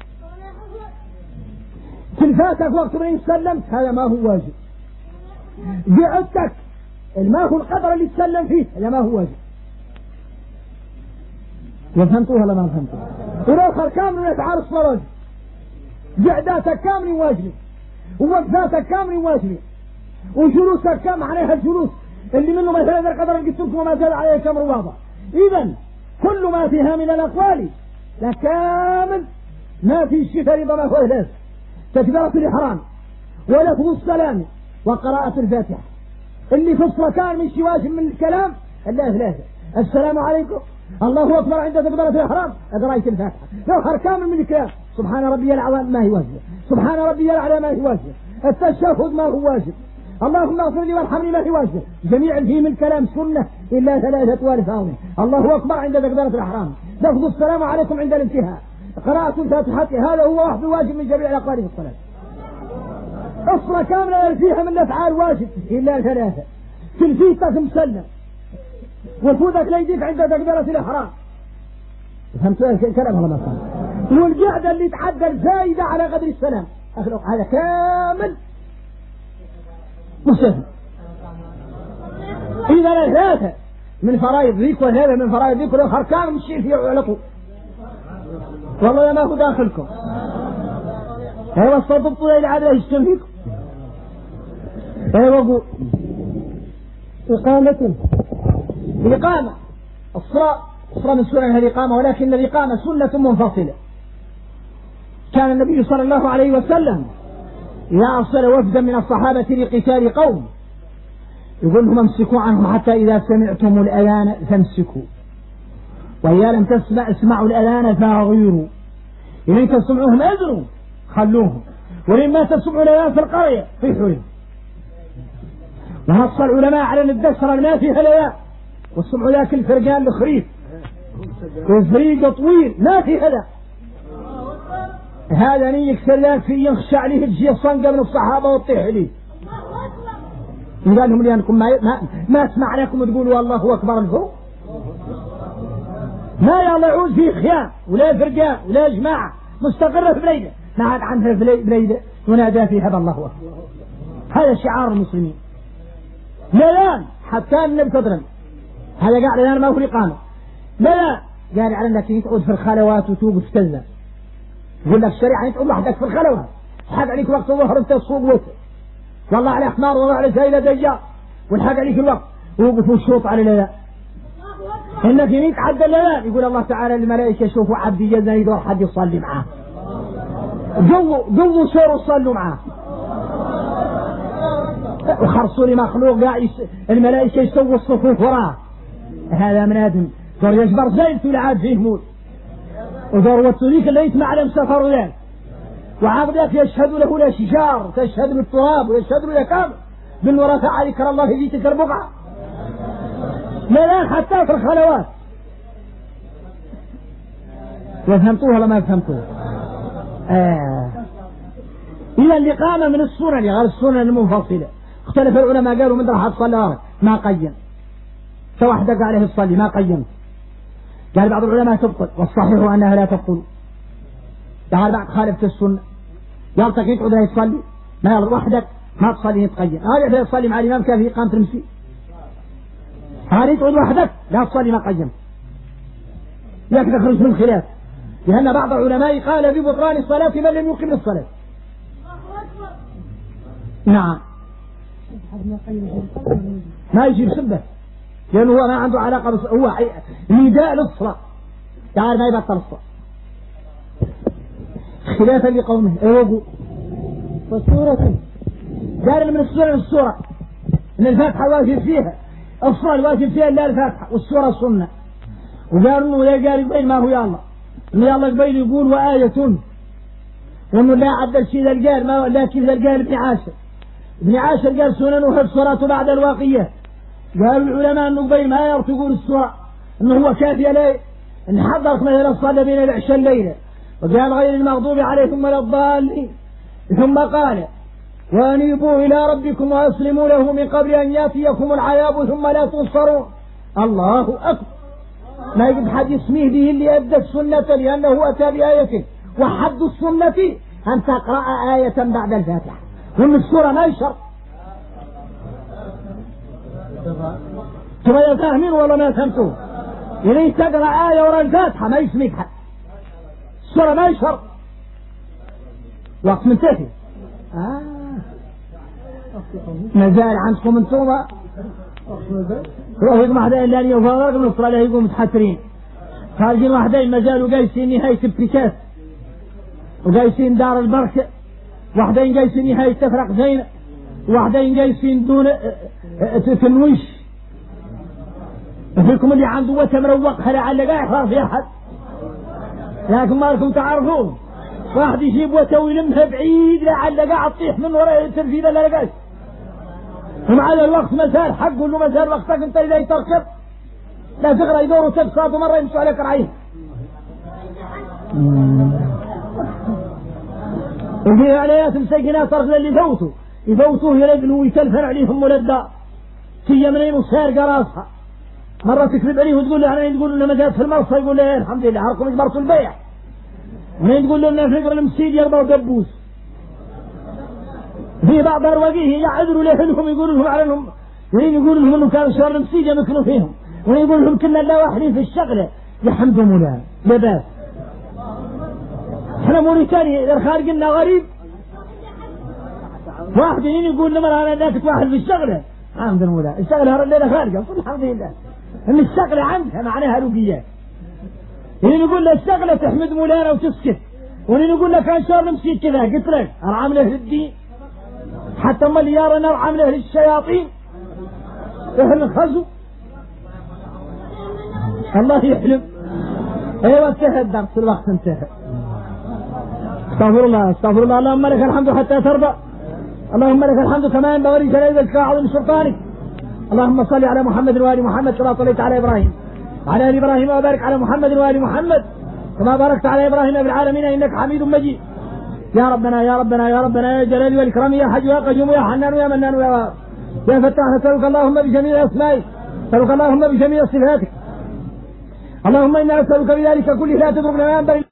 تلفاتك وقت ما يسلم هذا ما هو واجب، قعدتك ما هو القدر اللي تسلم فيه هذا ما هو واجب. وفهمتوها ولا ما فهمتوها؟ والآخر كامل من أفعال الصلاة واجب، قعداتك كامل واجب، ووقفاتك كامل واجب، وجلوسك كامل عليها الجلوس اللي منه مثلا القدر اللي قلت لكم وما زاد عليه كامل واضح. إذا كل ما فيها من الأقوال لا كامل، ما في شيء فريضة ما هو ثلاث، تكبيرة الإحرام ولفظ السلام وقراءة الفاتحة. اللي في الصلاة كان من شيء واجب من الكلام إلا ثلاثة: السلام عليكم، الله أكبر عند تكبيرة الإحرام، قراءة الفاتحة. لو كامل من الكلام سبحان ربي العظيم ما هي واجب، سبحان ربي الأعلى ما هي واجب، التشهد ما هو واجب، اللهم اغفر لي وارحمني ما هي واجب. جميع فيه من الكلام سنة إلا ثلاثة والفاظ: الله أكبر عند تكبيرة الإحرام، لفظ السلام عليكم عند الانتهاء، قراءة الفاتحة. هذا هو واحد واجب من جميع الأقوال في الصلاة. الصلاة كاملة فيها من الأفعال واجب إلا ثلاثة: تلفيتك مسلم، وفوتك ليديك عند تكبيرة الإحرام. فهمت الكلام ولا ما فهمت؟ والقعدة اللي تعدل زايدة على قدر السلام هذا كامل مسلم. إذا ثلاثة من فرائض ذيك وثلاثة من فرائض ذيك، والآخر كامل الشيء فيه على طول. والله ما هو داخلكم هذا الصدق إلى عدله يشتم فيكم. فيقول إقامة الصلاة من سنن الإقامة، ولكن الإقامة سنة منفصلة. كان النبي صلى الله عليه وسلم إذا أرسل وفدا من الصحابة لقتال قوم يقول لهم: امسكوا عنهم حتى إذا سمعتم الأذان فامسكوا، وإذا لم اسمعوا الأذان فأغيروا، إن تسمعوهم أذنوا خلوهم، ولما تسمعوا الأذان في القرية فيحوا. ونص العلماء على أن الدسرة ما فيها الأذان، والسمع ذاك الفرقان الخريف والفريق طويل ما في هذا يكسر ذاك في يخشى عليه تجي الصنقة من الصحابة وتطيح عليه. قال لهم: لأنكم ما اسمع لكم تقولوا الله أكبر الفوق، ما يلا يعود فيه خيام ولا فرقان ولا جماعة مستقرة في بليدة، ما عاد عنها في بليدة ونادى فيها بالله أكبر. هذا شعار المسلمين. لا حتى النبي تضرب هذا قاعد الآن ما هو الإقامة. لا قال على أنك تقعد في الخلوات وتوقف تلزم. يقول لك الشريعة تقعد وحدك في الخلوات، حق عليك وقت الظهر انت السوق وقت، والله على حمار والله على سيلة دجال، والحق عليك الوقت ووقفوا الشوط على الأذان. إن في 100 عد الأذان يقول الله تعالى للملائكة: شوفوا عبدي جزا يدور حد يصلي معاه، قووا صوروا صلوا معاه. وخرصوا لي مخلوق الملائكة يسووا الصفوف وراه. هذا من آدم دور يجبر زيت والعاد فيه موت، ودور والطريق اللي يسمع لهم سفر ذلك، وعاد ذاك يشهد له الأشجار تشهد بالتراب ويشهد له كامل بالوراء تعالى ذكر الله في تلك البقعة. لا حتى في الخلوات. وفهمتوها ولا ما فهمتوها؟ إذا الإقامة من السنن غير السنن المنفصلة. اختلف العلماء قالوا من راح تصلي ما قيم، فوحدك عليه الصلي ما قيم. قال بعض العلماء تبطل، والصحيح أنها لا تبطل. قال بعض خالفت السنة، قال تقيت عذر يصلي ما يلا وحدك ما تصلي يتقيم. هذا يصلي مع الإمام كان في إقامة المسجد، هذا يقعد وحدك لا تصلي ما قيم، لكن تخرج من خلاف، لأن بعض العلماء قال ببطلان الصلاة من لم يقم الصلاة. نعم ما يجيب سبه، لأنه هو ما عنده علاقة هو نداء للصلاة، تعال ما يبطل الصلاة خلافا لقومه. ايوه والسورة قال من السورة ان الفاتحة واجب فيها، الصلاة الواجب فيها الا الفاتحة، والسورة السنة. وقالوا انه لا قال قبيل ما هو يا الله، انه يا الله قبيل يقول وآية، وانه لا عدل شيء ذا القال، لكن ذا القال ابن عاشر قال سننها الصلاة بعد الواقية، قالوا العلماء أنه قبل ما يرتقون السورة أنه هو كافي ليه أن حضرت مثلا الصلاة بين العشاء الليلة، وقال غير المغضوب عليهم ولا الضالين، ثم قال وأنيبوا إلى ربكم وأسلموا له من قبل أن يأتيكم العذاب ثم لا تنصرون. الله أكبر. ما يجب حد يسميه به اللي أدى السنة، لأنه أتى بآيته، وحد السنة أن تقرأ آية بعد الفاتحة، ومن السورة ما يشر. ترى فاهمين ولا ما فهمتوا؟ إذا تقرأ آية وراء الفاتحة ما يسميك حد، السورة ما يشر. وقت منتهي. مازال عندكم انتم روحوا واحدين لان يفارق نصر عليه يقوم متحسرين، خارجين واحدين مازالوا قايسين نهاية البريكات وقايسين دار البركة، واحدين قايسين نهاية تفرق زينة، واحدين قايسين دون تنويش. فيكم اللي عنده وتم روقها لعل قاعد في أحد، لكن ما لكم تعرفون واحد يجيب وتا ويلمها بعيد لعل قاعد تطيح من وراء التنفيذ اللي لقاش، ومع الوقت مسار حق له مسار وقتك انت اذا تركب لا تقرا يدور وتبصاد ومره يمشوا عليك رعيه. وفي عليات مسكنات ترك اللي يفوتوه يلبنوا ويكلفن عليهم ولدا في منين وسار قراسها، مره تكذب عليه وتقول له انا تقول له لما جات في المرصى يقول له الحمد لله عركم اجبرتوا البيع، ومن تقول له انه فقر المسيد يرضى دبوس. في بعض أرواقيه يعذروا لهم يقولوا لهم على لهم، يقولوا لهم انه كانوا شهر المسيد يمكنوا فيهم، ويقول لهم كنا لا واحدين في الشغله يحمدوا مولانا لباس. احنا موريتانيا اذا خارج لنا غريب واحد يقول لنا انا ذاك واحد في الشغله الحمد لله الشغله هر الليله خارجه الحمد لله ان الشغله عندها معناها رقيات. يقول له الشغله تحمد مولانا وتسكت، ونقول لك كان شهر المسيد كذا قلت لك ارعم له للدين حتى ما اللي يرانا ارعم له للشياطين اهل الخزو. الله يحلم. ايوه انتهى الدرس الوقت انتهى. استغفر الله استغفر الله. اللهم لك الحمد حتى ترضى، اللهم لك الحمد كما ينبغي لجلالك وعظيم سلطانك. اللهم صل على محمد وآل محمد كما صليت على ابراهيم وعلى ال ابراهيم، وبارك على محمد وآل محمد كما باركت على ابراهيم في العالمين انك حميد مجيد. يا ربنا يا ربنا يا ربنا يا جلال والإكرام يا حي يا قيوم يا حنان يا منان يا فتاح، نسألك اللهم بجميع أسمائك، نسألك اللهم بجميع صفاتك، اللهم إنا نسألك بذلك كله لا تضرب لنا